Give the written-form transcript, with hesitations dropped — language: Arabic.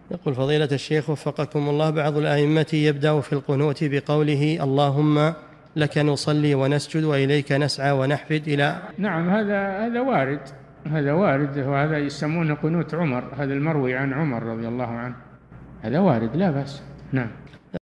يقول فضيلة الشيخ وفقكم الله، بعض الأئمة يبدأ في القنوت بقوله اللهم لك نصلي ونسجد وإليك نسعى ونحفد إلى. نعم، هذا وارد، هذا وارد، وهذا يسمونه قنوت عمر، هذا المروي عن عمر رضي الله عنه، هذا وارد لا بأس. نعم.